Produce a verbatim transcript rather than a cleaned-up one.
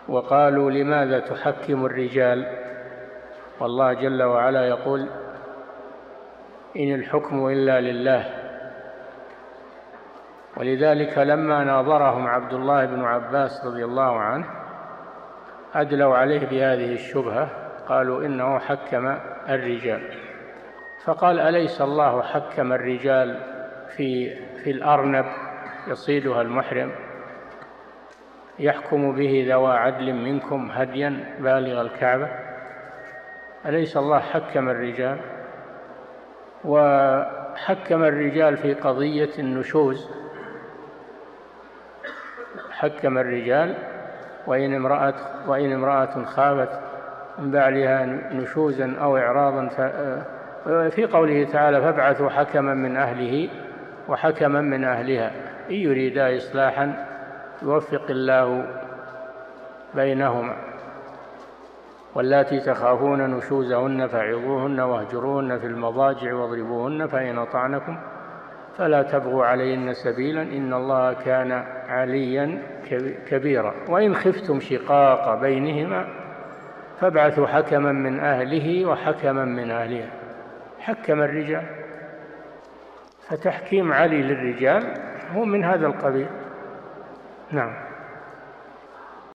وقالوا لماذا تحكم الرجال، والله جل وعلا يقول إن الحكم إلا لله. ولذلك لما ناظرهم عبد الله بن عباس رضي الله عنه أدلوا عليه بهذه الشبهة، قالوا إنه حكم الرجال. فقال أليس الله حكم الرجال في في الأرنب يصيدها المحرم، يحكم به ذوى عدل منكم هديا بالغ الكعبة؟ أليس الله حكم الرجال؟ وحكم الرجال في قضية النشوز، حكم الرجال وإن امرأة, وإن امرأة خافت من بعلها نشوزا أو إعراضا، في قوله تعالى فابعثوا حكما من أهله وحكما من أهلها إن يريدا إصلاحا يوفق الله بينهما، واللاتي تخافون نشوزهن فعظوهن واهجروهن في المضاجع واضربوهن فإن أطعنكم فلا تبغوا عليهن سبيلا إن الله كان عليا كبيرا، وإن خفتم شقاق بينهما فابعثوا حكما من أهله وحكما من أهلها. حكم الرجال، فتحكيم علي للرجال هو من هذا القبيل. نعم.